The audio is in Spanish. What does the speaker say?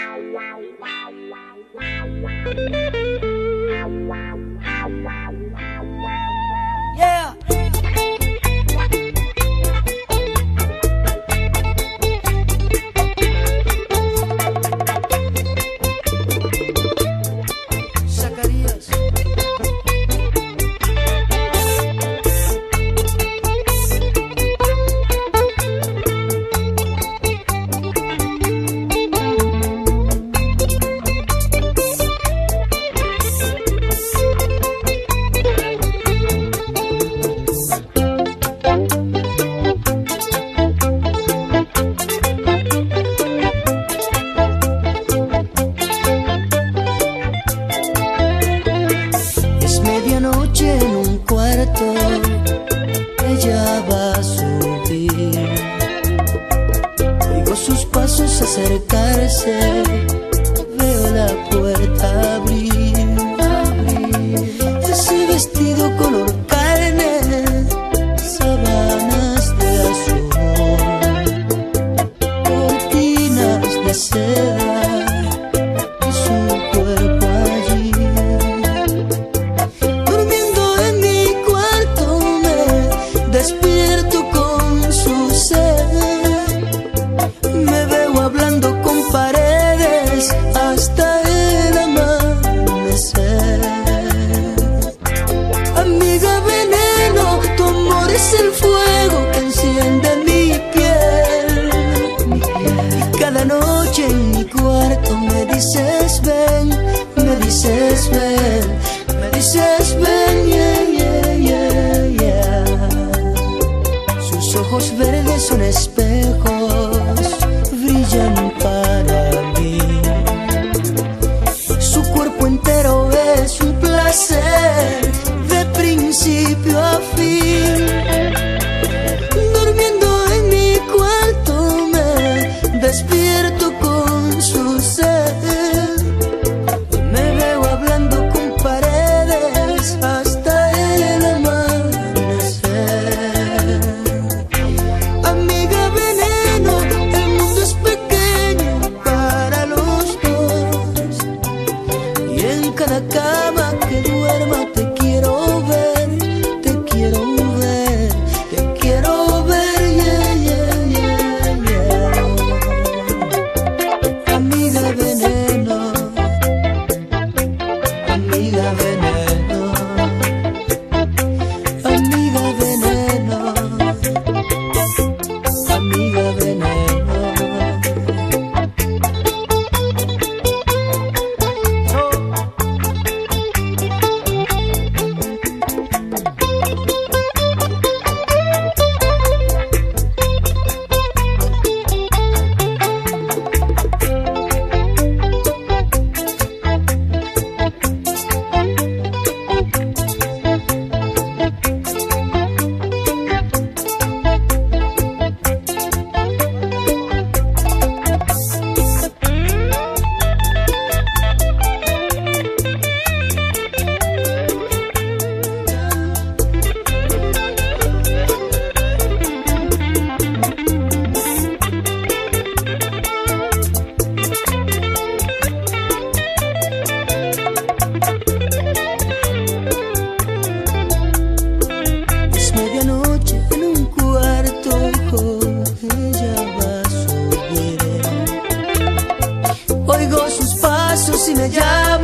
Yeah. Zacarías. Medianoche en un cuarto, ella va a subir. Oigo sus pasos acercarse, veo la puerta abrir. Ese vestido color carne, sábanas de azul, cortinas de seda y su cuerpo allí. Despierto con su ser, me veo hablando con paredes hasta el amanecer. Amiga veneno, tu amor es el fuego que enciende mi piel. Y cada noche en mi cuarto me dices ven, me dices ven, me dices ven, yeah, yeah, yeah, yeah. Sus ojos verdes son espejos, brillan para mí. Su cuerpo entero es un placer, de principio a fin. Durmiendo en mi cuarto me despierto con su ser. Me veo hablando con paredes hasta el amanecer. Amiga veneno, el mundo es pequeño para los dos. Y en cada cama que duerma te quiero ver, te quiero ver, te quiero ver, yeah, yeah, yeah, yeah. Amiga veneno, amiga veneno, amiga veneno, amiga veneno. Es medianoche en un cuarto, ella va a subir. Oigo sus pasos y me llama.